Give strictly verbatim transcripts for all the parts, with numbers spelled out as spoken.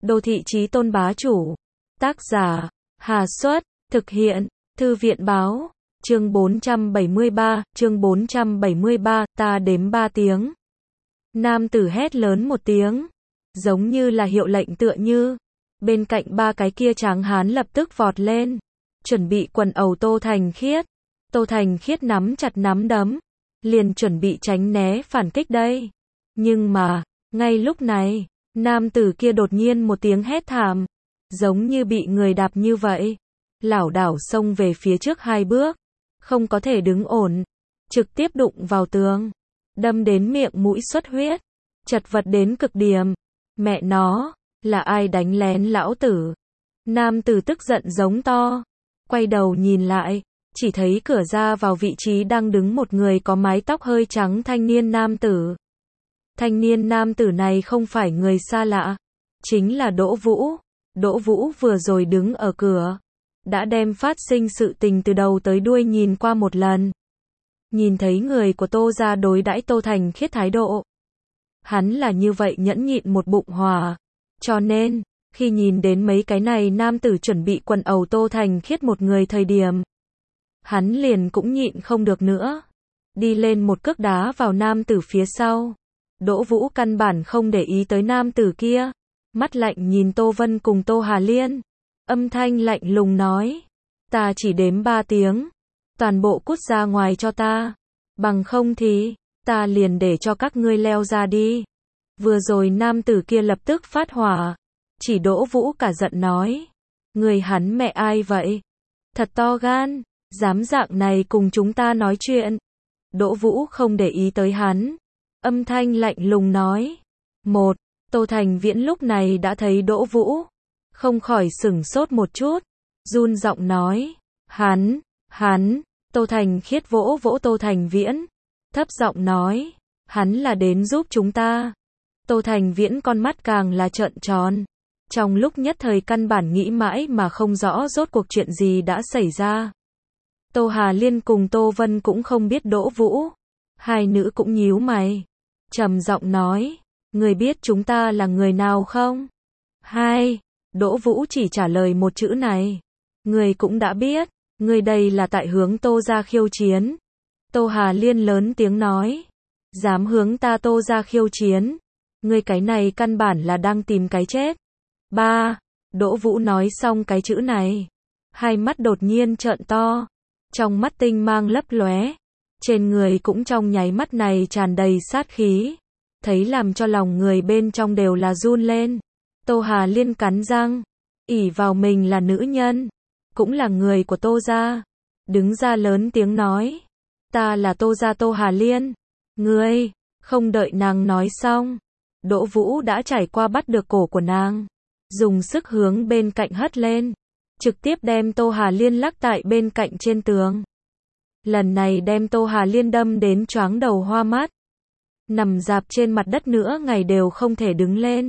Đô thị chí tôn bá chủ. Tác giả, Hà Xuất, thực hiện, Thư viện báo, chương bốn trăm bảy mươi ba, chương bốn trăm bảy mươi ba, ta đếm ba tiếng. Nam tử hét lớn một tiếng, giống như là hiệu lệnh tựa như. Bên cạnh ba cái kia tráng hán lập tức vọt lên, chuẩn bị quần ẩu Tô Thành Khiết. Tô Thành Khiết nắm chặt nắm đấm, liền chuẩn bị tránh né phản kích đây. Nhưng mà, ngay lúc này, nam tử kia đột nhiên một tiếng hét thảm, giống như bị người đạp như vậy, lảo đảo xông về phía trước hai bước, không có thể đứng ổn, trực tiếp đụng vào tường, đâm đến miệng mũi xuất huyết, chật vật đến cực điểm. Mẹ nó, là ai đánh lén lão tử? Nam tử tức giận giống to, quay đầu nhìn lại, chỉ thấy cửa ra vào vị trí đang đứng một người có mái tóc hơi trắng thanh niên nam tử. Thanh niên nam tử này không phải người xa lạ, chính là Đỗ Vũ. Đỗ Vũ vừa rồi đứng ở cửa, đã đem phát sinh sự tình từ đầu tới đuôi nhìn qua một lần. Nhìn thấy người của Tô gia đối đãi Tô Thành Khiết thái độ, hắn là như vậy nhẫn nhịn một bụng hỏa, cho nên, khi nhìn đến mấy cái này nam tử chuẩn bị quần ẩu Tô Thành Khiết một người thời điểm, hắn liền cũng nhịn không được nữa, đi lên một cước đá vào nam tử phía sau. Đỗ Vũ căn bản không để ý tới nam tử kia, mắt lạnh nhìn Tô Vân cùng Tô Hà Liên, âm thanh lạnh lùng nói, ta chỉ đếm ba tiếng, toàn bộ cút ra ngoài cho ta, bằng không thì, ta liền để cho các ngươi leo ra đi. Vừa rồi nam tử kia lập tức phát hỏa, chỉ Đỗ Vũ cả giận nói, người hắn mẹ ai vậy? Thật to gan, dám dạng này cùng chúng ta nói chuyện. Đỗ Vũ không để ý tới hắn, âm thanh lạnh lùng nói, một, Tô Thành Viễn lúc này đã thấy Đỗ Vũ, không khỏi sửng sốt một chút, run giọng nói, hắn, hắn, Tô Thành Khiết vỗ vỗ Tô Thành Viễn, thấp giọng nói, hắn là đến giúp chúng ta. Tô Thành Viễn con mắt càng là trợn tròn, trong lúc nhất thời căn bản nghĩ mãi mà không rõ rốt cuộc chuyện gì đã xảy ra. Tô Hà Liên cùng Tô Vân cũng không biết Đỗ Vũ, hai nữ cũng nhíu mày, trầm giọng nói, người biết chúng ta là người nào không? Hai, Đỗ Vũ chỉ trả lời một chữ này, người cũng đã biết, người đây là tại hướng Tô gia khiêu chiến. Tô Hà Liên lớn tiếng nói, dám hướng ta Tô gia khiêu chiến, người cái này căn bản là đang tìm cái chết. Ba, Đỗ Vũ nói xong cái chữ này, hai mắt đột nhiên trợn to, trong mắt tinh mang lấp lóe, trên người cũng trong nháy mắt này tràn đầy sát khí, thấy làm cho lòng người bên trong đều là run lên. Tô Hà Liên cắn răng, ỷ vào mình là nữ nhân, cũng là người của Tô gia, đứng ra lớn tiếng nói, ta là Tô gia Tô Hà Liên. Ngươi, không đợi nàng nói xong, Đỗ Vũ đã trải qua bắt được cổ của nàng, dùng sức hướng bên cạnh hất lên, trực tiếp đem Tô Hà Liên lắc tại bên cạnh trên tường. Lần này đem Tô Hà Liên đâm đến choáng đầu hoa mắt, nằm dạp trên mặt đất nữa ngày đều không thể đứng lên.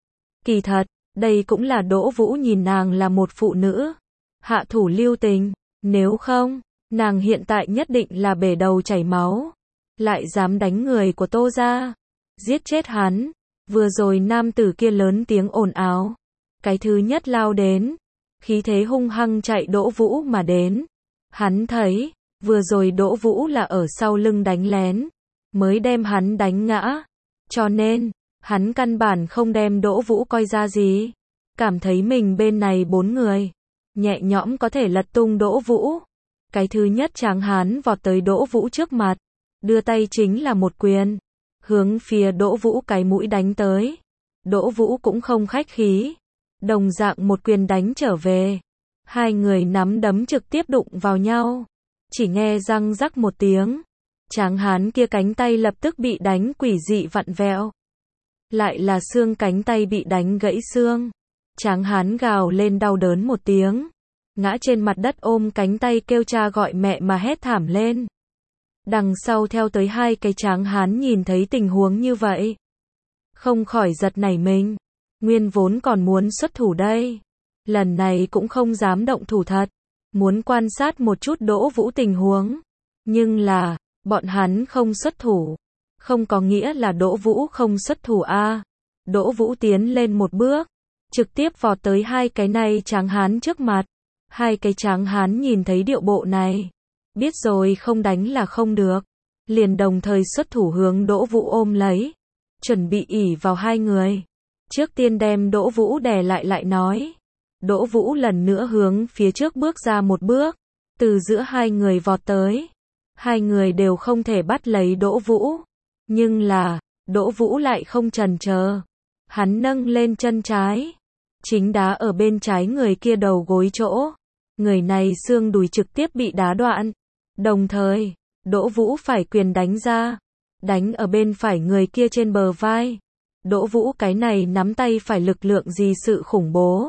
Kỳ thật, đây cũng là Đỗ Vũ nhìn nàng là một phụ nữ, hạ thủ lưu tình, nếu không, nàng hiện tại nhất định là bể đầu chảy máu, lại dám đánh người của Tô gia, giết chết hắn. Vừa rồi nam tử kia lớn tiếng ồn ào, cái thứ nhất lao đến, khí thế hung hăng chạy Đỗ Vũ mà đến. Hắn thấy, vừa rồi Đỗ Vũ là ở sau lưng đánh lén, mới đem hắn đánh ngã, cho nên, hắn căn bản không đem Đỗ Vũ coi ra gì, cảm thấy mình bên này bốn người, nhẹ nhõm có thể lật tung Đỗ Vũ. Cái thứ nhất tráng hán vọt tới Đỗ Vũ trước mặt, đưa tay chính là một quyền, hướng phía Đỗ Vũ cái mũi đánh tới. Đỗ Vũ cũng không khách khí, đồng dạng một quyền đánh trở về, hai người nắm đấm trực tiếp đụng vào nhau, chỉ nghe răng rắc một tiếng, tráng hán kia cánh tay lập tức bị đánh quỷ dị vặn vẹo, lại là xương cánh tay bị đánh gãy xương, tráng hán gào lên đau đớn một tiếng, ngã trên mặt đất ôm cánh tay kêu cha gọi mẹ mà hét thảm lên. Đằng sau theo tới hai cái tráng hán nhìn thấy tình huống như vậy, không khỏi giật nảy mình, nguyên vốn còn muốn xuất thủ đây, lần này cũng không dám động thủ thật, muốn quan sát một chút Đỗ Vũ tình huống, nhưng là, bọn hắn không xuất thủ, không có nghĩa là Đỗ Vũ không xuất thủ a. Đỗ Vũ tiến lên một bước, trực tiếp vọt tới hai cái này tráng hán trước mặt. Hai cái tráng hán nhìn thấy điệu bộ này, biết rồi không đánh là không được, liền đồng thời xuất thủ hướng Đỗ Vũ ôm lấy, chuẩn bị ỷ vào hai người. Trước tiên đem Đỗ Vũ đè lại lại nói. Đỗ Vũ lần nữa hướng phía trước bước ra một bước, từ giữa hai người vọt tới. Hai người đều không thể bắt lấy Đỗ Vũ, nhưng là, Đỗ Vũ lại không chần chờ. Hắn nâng lên chân trái, chính đá ở bên trái người kia đầu gối chỗ. Người này xương đùi trực tiếp bị đá đoạn. Đồng thời, Đỗ Vũ phải quyền đánh ra, đánh ở bên phải người kia trên bờ vai. Đỗ Vũ cái này nắm tay phải lực lượng gì sự khủng bố.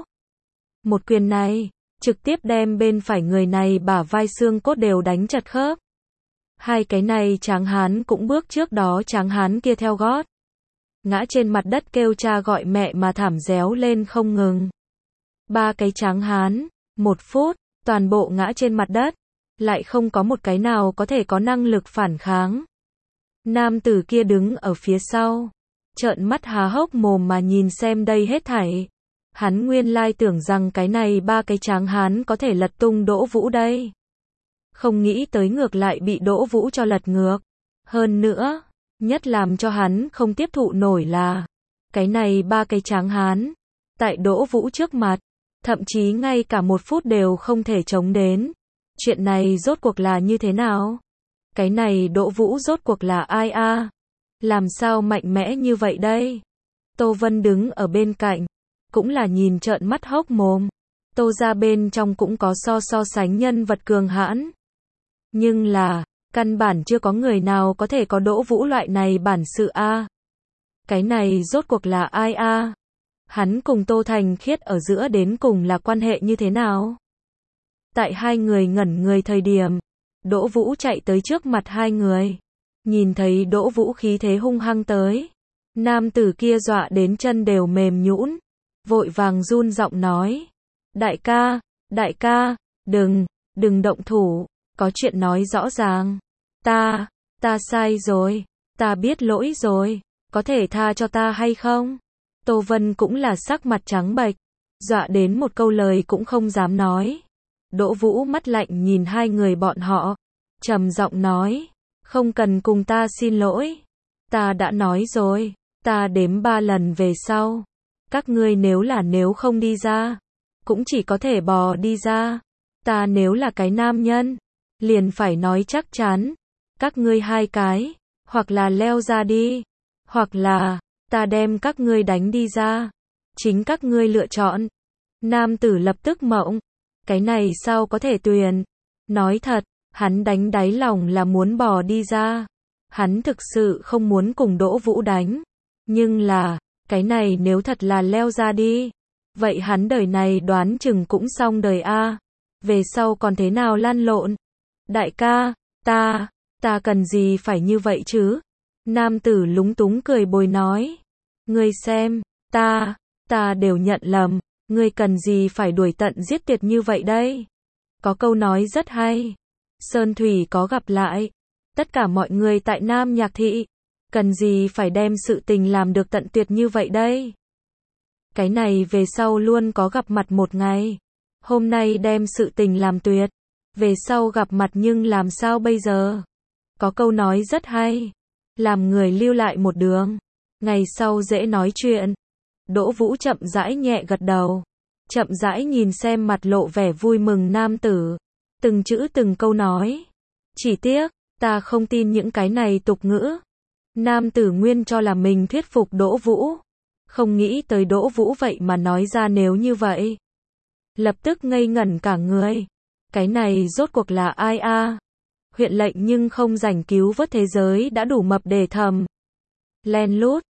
Một quyền này, trực tiếp đem bên phải người này bả vai xương cốt đều đánh chật khớp. Hai cái này tráng hán cũng bước trước đó tráng hán kia theo gót. Ngã trên mặt đất kêu cha gọi mẹ mà thảm réo lên không ngừng. Ba cái tráng hán, một phút, toàn bộ ngã trên mặt đất. Lại không có một cái nào có thể có năng lực phản kháng. Nam tử kia đứng ở phía sau, trợn mắt há hốc mồm mà nhìn xem đây hết thảy. Hắn nguyên lai tưởng rằng cái này ba cái tráng hán có thể lật tung Đỗ Vũ đây. Không nghĩ tới ngược lại bị Đỗ Vũ cho lật ngược. Hơn nữa, nhất làm cho hắn không tiếp thụ nổi là, cái này ba cái tráng hán, tại Đỗ Vũ trước mặt, thậm chí ngay cả một phút đều không thể chống đến. Chuyện này rốt cuộc là như thế nào? Cái này Đỗ Vũ rốt cuộc là ai a? Làm sao mạnh mẽ như vậy đây? Tô Vân đứng ở bên cạnh, cũng là nhìn trợn mắt hốc mồm. Tô gia bên trong cũng có so so sánh nhân vật cường hãn. Nhưng là, căn bản chưa có người nào có thể có Đỗ Vũ loại này bản sự a. Cái này rốt cuộc là ai a? Hắn cùng Tô Thành Khiết ở giữa đến cùng là quan hệ như thế nào? Tại hai người ngẩn người thời điểm, Đỗ Vũ chạy tới trước mặt hai người. Nhìn thấy Đỗ Vũ khí thế hung hăng tới. Nam tử kia dọa đến chân đều mềm nhũn, vội vàng run giọng nói. Đại ca, đại ca, đừng, đừng động thủ, có chuyện nói rõ ràng. Ta, ta sai rồi, ta biết lỗi rồi, có thể tha cho ta hay không? Tô Vân cũng là sắc mặt trắng bệch, dọa đến một câu lời cũng không dám nói. Đỗ Vũ mắt lạnh nhìn hai người bọn họ, trầm giọng nói, không cần cùng ta xin lỗi. Ta đã nói rồi, ta đếm ba lần về sau. Các ngươi nếu là nếu không đi ra, cũng chỉ có thể bò đi ra. Ta nếu là cái nam nhân, liền phải nói chắc chắn. Các ngươi hai cái, hoặc là leo ra đi, hoặc là, ta đem các ngươi đánh đi ra. Chính các ngươi lựa chọn. Nam tử lập tức mộng. Cái này sao có thể tùy? Nói thật, hắn đánh đáy lòng là muốn bò đi ra. Hắn thực sự không muốn cùng Đỗ Vũ đánh. Nhưng là, cái này nếu thật là leo ra đi, vậy hắn đời này đoán chừng cũng xong đời a. Về sau còn thế nào lăn lộn? Đại ca, ta, ta cần gì phải như vậy chứ? Nam tử lúng túng cười bồi nói. Ngươi xem, ta, ta đều nhận lầm. Ngươi cần gì phải đuổi tận giết tuyệt như vậy đây? Có câu nói rất hay. Sơn thủy có gặp lại. Tất cả mọi người tại Nam Nhạc Thị, cần gì phải đem sự tình làm được tận tuyệt như vậy đây? Cái này về sau luôn có gặp mặt một ngày. Hôm nay đem sự tình làm tuyệt, về sau gặp mặt nhưng làm sao bây giờ? Có câu nói rất hay. Làm người lưu lại một đường, ngày sau dễ nói chuyện. Đỗ Vũ chậm rãi nhẹ gật đầu, chậm rãi nhìn xem mặt lộ vẻ vui mừng nam tử, từng chữ từng câu nói. Chỉ tiếc, ta không tin những cái này tục ngữ. Nam tử nguyên cho là mình thuyết phục Đỗ Vũ, không nghĩ tới Đỗ Vũ vậy mà nói ra nếu như vậy. Lập tức ngây ngẩn cả người. Cái này rốt cuộc là ai a? Huyện lệnh nhưng không rảnh cứu vớt thế giới đã đủ mập để thầm. Len lút,